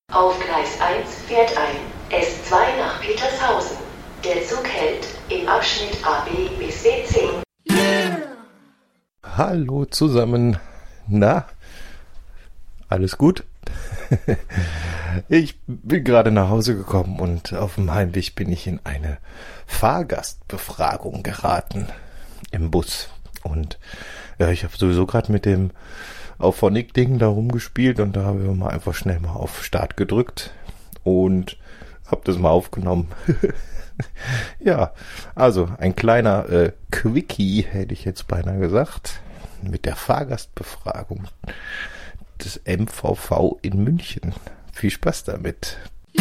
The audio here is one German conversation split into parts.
Auf Gleis 1 fährt ein S2 nach Petershausen. Der Zug hält im Abschnitt AB bis WC. Hallo zusammen. Na, alles gut? Ich bin gerade nach Hause gekommen und auf dem Heimweg bin ich in eine Fahrgastbefragung geraten im Bus. Und ja, ich habe sowieso gerade mit dem Auphonic-Ding da rumgespielt und da habe ich mal einfach schnell mal auf Start gedrückt und habe das mal aufgenommen. Ja, also ein kleiner Quickie, hätte ich jetzt beinahe gesagt, mit der Fahrgastbefragung des MVV in München. Viel Spaß damit.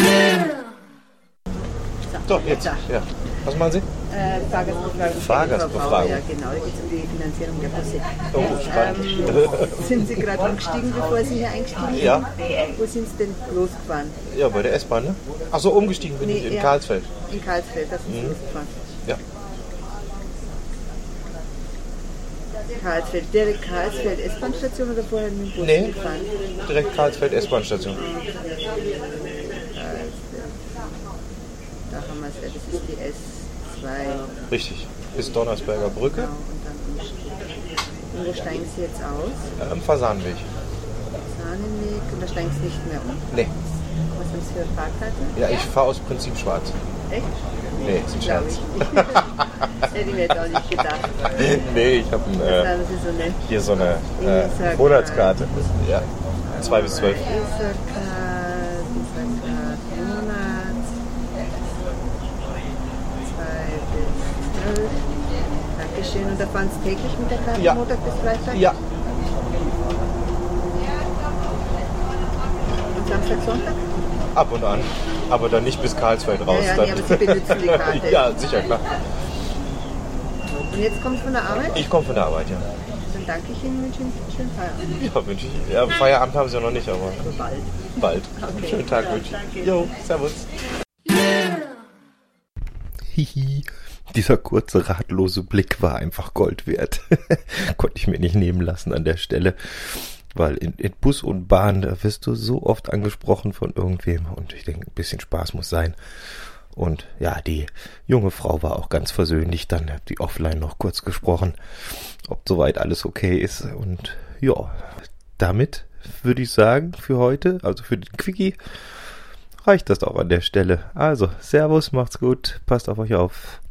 So, jetzt. Ja. Was machen Sie? Fahrgastbefragung. Fahrgastbefragung. Ja, genau. Da geht es um die Finanzierung der Busse. Oh, spannend. Sind Sie gerade umgestiegen, bevor Sie hier eingestiegen sind? Ja. Wo sind Sie denn losgefahren? Ja, bei der S-Bahn, ne? Ach so, umgestiegen bin ich in Karlsfeld. In Karlsfeld, da sind Sie losgefahren. Ja. Karlsfeld, direkt Karlsfeld S-Bahn-Station oder vorher mit dem Bus gefahren? Direkt Karlsfeld S-Bahn-Station. Da haben wir es, das ist die S2. Richtig, bis Donnersberger Brücke. Genau, und dann umsteigen. Und wo steigen Sie jetzt aus? Am Fasanweg. Sahnenweg, und da steigen Sie nicht mehr um? Nee. Was haben Sie für Fahrkarten? Ja, ich fahre aus Prinzip schwarz. Echt? Nee, ist ein Glaube Scherz. ich. Das hätte ich mir jetzt auch nicht gedacht. Nee, ich habe Das haben Sie so eine hier so eine Isakarte. Monatskarte. Ja, 2 bis 12. Isakarte, Monat, 2 bis 12. Dankeschön. Und da fahren Sie täglich mit der Karte, Ja. Montag bis Freitag? Ja, Und Samstag, Sonntag? ab und an. Aber dann nicht bis Karlsfeld raus. Ja, dann. nee, aber Sie benutzen die Karte. Ja, sicher, klar. Und jetzt kommt von der Arbeit? Ich komme von der Arbeit, ja. Dann danke ich Ihnen und wünsche Ihnen einen schönen Feierabend. Ja, wünsche ich. Ja, Feierabend haben Sie ja noch nicht, aber Aber bald. bald. Okay. Schönen Tag wünsche ich. Jo, servus. Hihi. Dieser kurze, ratlose Blick war einfach Gold wert. Konnte ich mir nicht nehmen lassen an der Stelle. Weil in Bus und Bahn, da wirst du so oft angesprochen von irgendwem. Und ich denke, ein bisschen Spaß muss sein. Und ja, die junge Frau war auch ganz versöhnlich. Dann hat die offline noch kurz gesprochen, ob soweit alles okay ist. Und ja, damit würde ich sagen, für heute, also für den Quickie, reicht das auch an der Stelle. Also, Servus, macht's gut, passt auf euch auf.